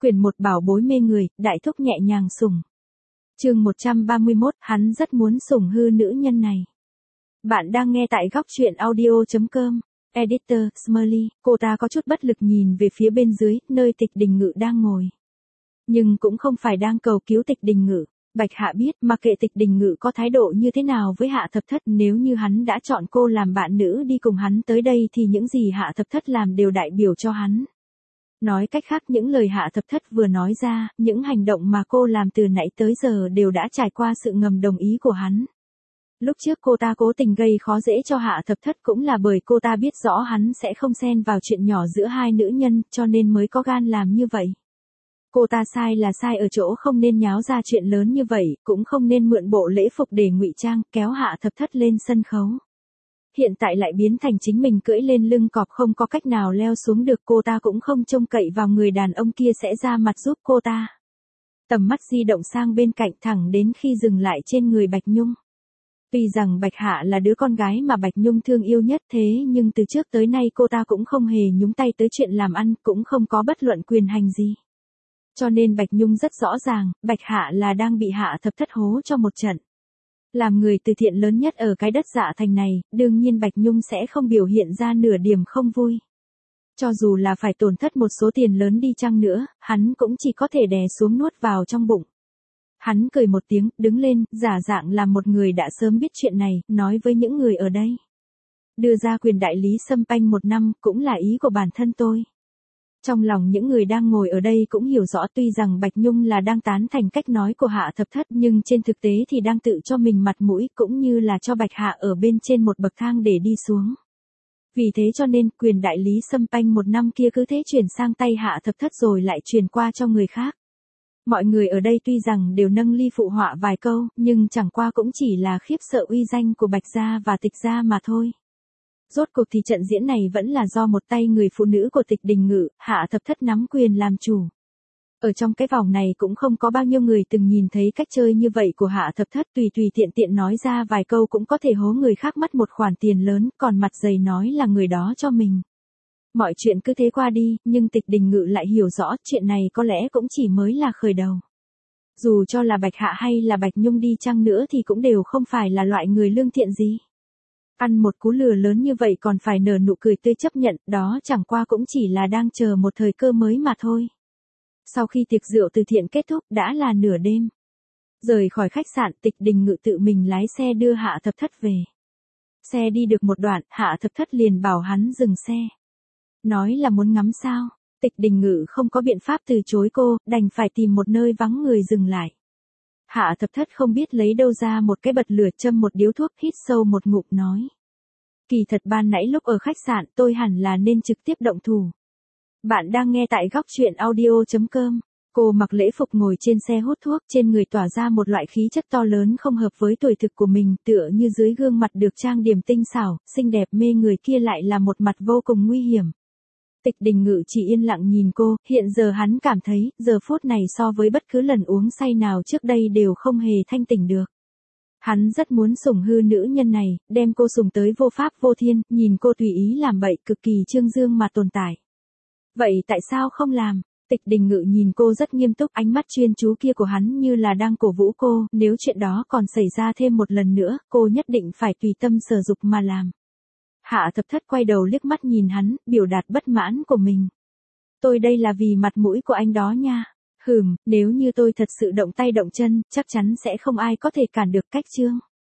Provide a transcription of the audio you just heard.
Quyển 1 bảo bối mê người, đại thúc nhẹ nhàng sủng. Chương 131, hắn rất muốn sủng hư nữ nhân này. Bạn đang nghe tại góc truyện audio.com. Editor, Smiley, cô ta có chút bất lực nhìn về phía bên dưới, nơi Tịch Đình Ngự đang ngồi. Nhưng cũng không phải đang cầu cứu Tịch Đình Ngự. Bạch Hạ biết, mặc kệ Tịch Đình Ngự có thái độ như thế nào với Hạ Thập Thất, nếu như hắn đã chọn cô làm bạn nữ đi cùng hắn tới đây thì những gì Hạ Thập Thất làm đều đại biểu cho hắn. Nói cách khác, những lời Hạ Thập Thất vừa nói ra, những hành động mà cô làm từ nãy tới giờ đều đã trải qua sự ngầm đồng ý của hắn. Lúc trước cô ta cố tình gây khó dễ cho Hạ Thập Thất cũng là bởi cô ta biết rõ hắn sẽ không xen vào chuyện nhỏ giữa hai nữ nhân, cho nên mới có gan làm như vậy. Cô ta sai là sai ở chỗ không nên nháo ra chuyện lớn như vậy, cũng không nên mượn bộ lễ phục để ngụy trang, kéo Hạ Thập Thất lên sân khấu. Hiện tại lại biến thành chính mình cưỡi lên lưng cọp không có cách nào leo xuống được, cô ta cũng không trông cậy vào người đàn ông kia sẽ ra mặt giúp cô ta. Tầm mắt di động sang bên cạnh thẳng đến khi dừng lại trên người Bạch Nhung. Tuy rằng Bạch Hạ là đứa con gái mà Bạch Nhung thương yêu nhất, thế nhưng từ trước tới nay cô ta cũng không hề nhúng tay tới chuyện làm ăn, cũng không có bất luận quyền hành gì. Cho nên Bạch Nhung rất rõ ràng, Bạch Hạ là đang bị Hạ Thập Thất hố cho một trận. Làm người từ thiện lớn nhất ở cái đất Dạ Thành này, đương nhiên Bạch Nhung sẽ không biểu hiện ra nửa điểm không vui. Cho dù là phải tổn thất một số tiền lớn đi chăng nữa, hắn cũng chỉ có thể đè xuống nuốt vào trong bụng. Hắn cười một tiếng, đứng lên, giả dạng là một người đã sớm biết chuyện này, nói với những người ở đây. Đưa ra quyền đại lý Sâm Panh 1 năm, cũng là ý của bản thân tôi. Trong lòng những người đang ngồi ở đây cũng hiểu rõ, tuy rằng Bạch Nhung là đang tán thành cách nói của Hạ Thập Thất, nhưng trên thực tế thì đang tự cho mình mặt mũi, cũng như là cho Bạch Hạ ở bên trên một bậc thang để đi xuống. Vì thế cho nên, quyền đại lý Sâm Panh 1 năm kia cứ thế chuyển sang tay Hạ Thập Thất rồi lại truyền qua cho người khác. Mọi người ở đây tuy rằng đều nâng ly phụ họa vài câu, nhưng chẳng qua cũng chỉ là khiếp sợ uy danh của Bạch gia và Tịch gia mà thôi. Rốt cuộc thì trận diễn này vẫn là do một tay người phụ nữ của Tịch Đình Ngự, Hạ Thập Thất nắm quyền làm chủ. Ở trong cái vòng này cũng không có bao nhiêu người từng nhìn thấy cách chơi như vậy của Hạ Thập Thất, tùy tiện tiện nói ra vài câu cũng có thể hố người khác mất một khoản tiền lớn, còn mặt dày nói là người đó cho mình. Mọi chuyện cứ thế qua đi, nhưng Tịch Đình Ngự lại hiểu rõ chuyện này có lẽ cũng chỉ mới là khởi đầu. Dù cho là Bạch Hạ hay là Bạch Nhung đi chăng nữa thì cũng đều không phải là loại người lương thiện gì. Ăn một cú lừa lớn như vậy còn phải nở nụ cười tươi chấp nhận, đó chẳng qua cũng chỉ là đang chờ một thời cơ mới mà thôi. Sau khi tiệc rượu từ thiện kết thúc đã là nửa đêm. Rời khỏi khách sạn, Tịch Đình Ngự tự mình lái xe đưa Hạ Thập Thất về. Xe đi được một đoạn, Hạ Thập Thất liền bảo hắn dừng xe. Nói là muốn ngắm sao. Tịch Đình Ngự không có biện pháp từ chối cô, đành phải tìm một nơi vắng người dừng lại. Hạ Thập Thất không biết lấy đâu ra một cái bật lửa, châm một điếu thuốc, hít sâu một ngụm nói. Kỳ thật ban nãy lúc ở khách sạn tôi hẳn là nên trực tiếp động thủ. Bạn đang nghe tại góc truyện audio.com. Cô mặc lễ phục ngồi trên xe hút thuốc, trên người tỏa ra một loại khí chất to lớn không hợp với tuổi thực của mình, tựa như dưới gương mặt được trang điểm tinh xảo, xinh đẹp mê người kia lại là một mặt vô cùng nguy hiểm. Tịch Đình Ngự chỉ yên lặng nhìn cô, hiện giờ hắn cảm thấy, giờ phút này so với bất cứ lần uống say nào trước đây đều không hề thanh tỉnh được. Hắn rất muốn sủng hư nữ nhân này, đem cô sủng tới vô pháp vô thiên, nhìn cô tùy ý làm bậy, cực kỳ trương dương mà tồn tại. Vậy tại sao không làm? Tịch Đình Ngự nhìn cô rất nghiêm túc, ánh mắt chuyên chú kia của hắn như là đang cổ vũ cô, nếu chuyện đó còn xảy ra thêm một lần nữa, cô nhất định phải tùy tâm sở dục mà làm. Hạ Thập Thất quay đầu liếc mắt nhìn hắn, biểu đạt bất mãn của mình. Tôi đây là vì mặt mũi của anh đó nha. Nếu như tôi thật sự động tay động chân, chắc chắn sẽ không ai có thể cản được. Cách chương